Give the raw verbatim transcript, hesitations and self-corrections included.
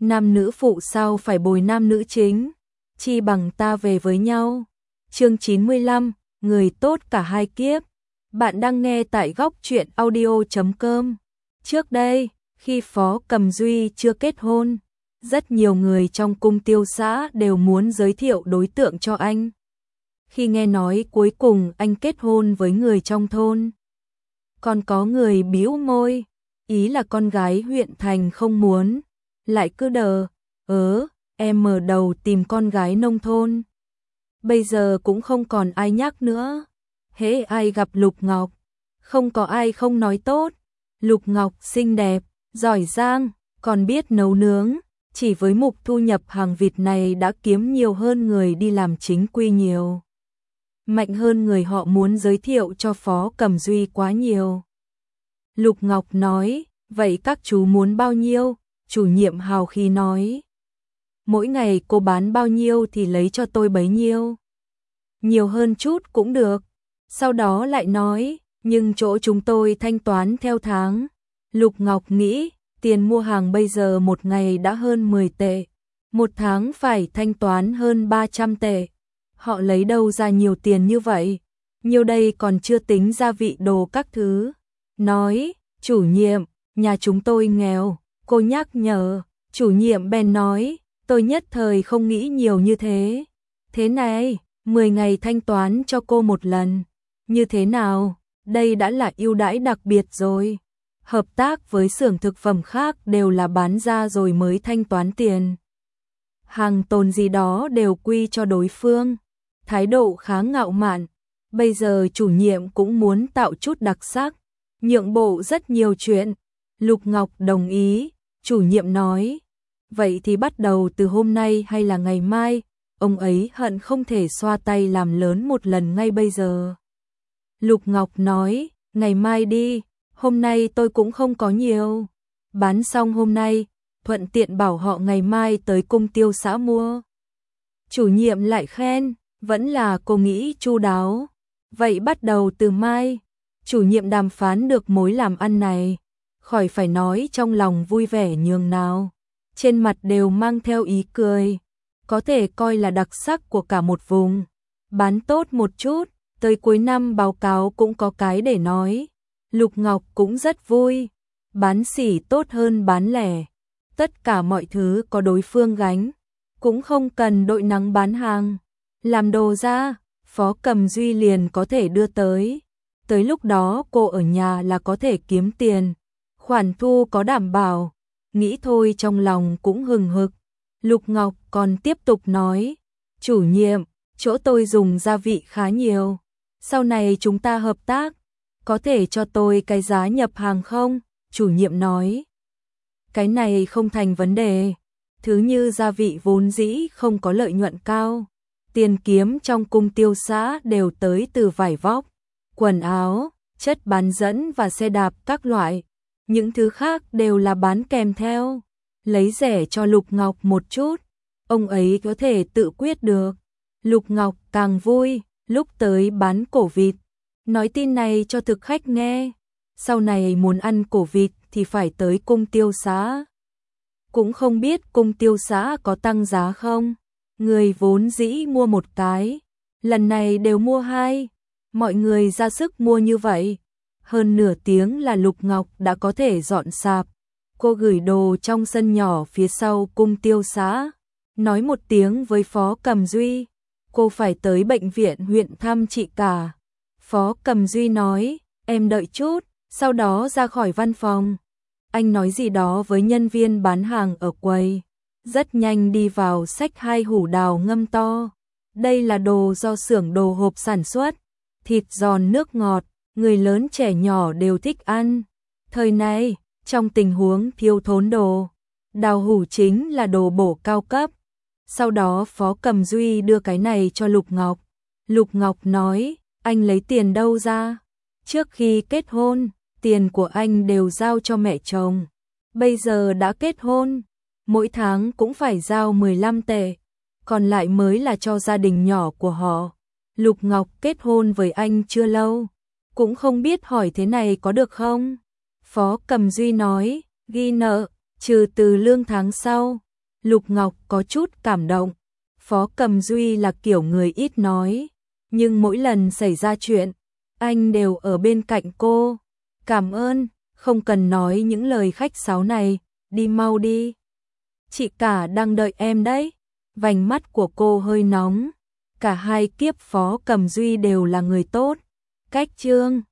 Nam nữ phụ sao phải bồi nam nữ chính, chi bằng ta về với nhau. Chương chín mươi lăm, người tốt cả hai kiếp. Bạn đang nghe tại góc truyện audio chấm com. Trước đây, khi Phó Cầm Duy chưa kết hôn, rất nhiều người trong cung tiêu xã đều muốn giới thiệu đối tượng cho anh. Khi nghe nói cuối cùng anh kết hôn với người trong thôn, còn có người bĩu môi, ý là con gái huyện thành không muốn, lại cứ đờ, ớ, em mở đầu tìm con gái nông thôn. Bây giờ cũng không còn ai nhắc nữa, hễ ai gặp Lục Ngọc, không có ai không nói tốt. Lục Ngọc xinh đẹp, giỏi giang, còn biết nấu nướng, chỉ với mục thu nhập hàng vịt này đã kiếm nhiều hơn người đi làm chính quy nhiều. Mạnh hơn người họ muốn giới thiệu cho Phó Cầm Duy quá nhiều. Lục Ngọc nói, vậy các chú muốn bao nhiêu? Chủ nhiệm hào khí nói, mỗi ngày cô bán bao nhiêu thì lấy cho tôi bấy nhiêu. Nhiều hơn chút cũng được. Sau đó lại nói, nhưng chỗ chúng tôi thanh toán theo tháng. Lục Ngọc nghĩ, tiền mua hàng bây giờ một ngày đã hơn mười tệ, một tháng phải thanh toán hơn ba trăm tệ. Họ lấy đâu ra nhiều tiền như vậy? Nhiều đây còn chưa tính gia vị đồ các thứ. Nói, chủ nhiệm, nhà chúng tôi nghèo. Cô nhắc nhở, chủ nhiệm bèn nói, tôi nhất thời không nghĩ nhiều như thế. Thế này, mười ngày thanh toán cho cô một lần. Như thế nào? Đây đã là ưu đãi đặc biệt rồi. Hợp tác với xưởng thực phẩm khác đều là bán ra rồi mới thanh toán tiền. Hàng tồn gì đó đều quy cho đối phương. Thái độ khá ngạo mạn. Bây giờ chủ nhiệm cũng muốn tạo chút đặc sắc, nhượng bộ rất nhiều chuyện. Lục Ngọc đồng ý, chủ nhiệm nói, vậy thì bắt đầu từ hôm nay hay là ngày mai? Ông ấy hận không thể xoa tay làm lớn một lần ngay bây giờ. Lục Ngọc nói, ngày mai đi, hôm nay tôi cũng không có nhiều. Bán xong hôm nay, thuận tiện bảo họ ngày mai tới cung tiêu xã mua. Chủ nhiệm lại khen, vẫn là cô nghĩ chu đáo. Vậy bắt đầu từ mai, chủ nhiệm đàm phán được mối làm ăn này. Khỏi phải nói trong lòng vui vẻ nhường nào, trên mặt đều mang theo ý cười, có thể coi là đặc sắc của cả một vùng. Bán tốt một chút, tới cuối năm báo cáo cũng có cái để nói. Lục Ngọc cũng rất vui, bán sỉ tốt hơn bán lẻ, tất cả mọi thứ có đối phương gánh, cũng không cần đội nắng bán hàng. Làm đồ ra, Phó Cầm Duy liền có thể đưa tới, tới lúc đó cô ở nhà là có thể kiếm tiền. Khoản thu có đảm bảo, nghĩ thôi trong lòng cũng hừng hực. Lục Ngọc còn tiếp tục nói, chủ nhiệm, chỗ tôi dùng gia vị khá nhiều, sau này chúng ta hợp tác, có thể cho tôi cái giá nhập hàng không? Chủ nhiệm nói, cái này không thành vấn đề, thứ như gia vị vốn dĩ không có lợi nhuận cao, tiền kiếm trong cung tiêu xã đều tới từ vải vóc, quần áo, chất bán dẫn và xe đạp các loại. Những thứ khác đều là bán kèm theo, lấy rẻ cho Lục Ngọc một chút, ông ấy có thể tự quyết được. Lục Ngọc càng vui, lúc tới bán cổ vịt, nói tin này cho thực khách nghe, sau này muốn ăn cổ vịt thì phải tới cung tiêu xã. Cũng không biết cung tiêu xã có tăng giá không, người vốn dĩ mua một cái, lần này đều mua hai, mọi người ra sức mua như vậy. Hơn nửa tiếng là Lục Ngọc đã có thể dọn sạp. Cô gửi đồ trong sân nhỏ phía sau cung tiêu xã, nói một tiếng với Phó Cầm Duy, cô phải tới bệnh viện huyện thăm chị cả. Phó Cầm Duy nói, em đợi chút, sau đó ra khỏi văn phòng. Anh nói gì đó với nhân viên bán hàng ở quầy, rất nhanh đi vào xách hai hũ đào ngâm to. Đây là đồ do xưởng đồ hộp sản xuất, thịt giòn nước ngọt. Người lớn trẻ nhỏ đều thích ăn. Thời này, trong tình huống thiếu thốn đồ, đào hũ chính là đồ bổ cao cấp. Sau đó Phó Cầm Duy đưa cái này cho Lục Ngọc. Lục Ngọc nói, anh lấy tiền đâu ra? Trước khi kết hôn, tiền của anh đều giao cho mẹ chồng. Bây giờ đã kết hôn, mỗi tháng cũng phải giao mười lăm tệ, còn lại mới là cho gia đình nhỏ của họ. Lục Ngọc kết hôn với anh chưa lâu, cũng không biết hỏi thế này có được không? Phó Cầm Duy nói, ghi nợ, trừ từ lương tháng sau, Lục Ngọc có chút cảm động. Phó Cầm Duy là kiểu người ít nói, nhưng mỗi lần xảy ra chuyện, anh đều ở bên cạnh cô. Cảm ơn, không cần nói những lời khách sáo này, đi mau đi. Chị cả đang đợi em đấy. Vành mắt của cô hơi nóng. Cả hai kiếp Phó Cầm Duy đều là người tốt. Cách chương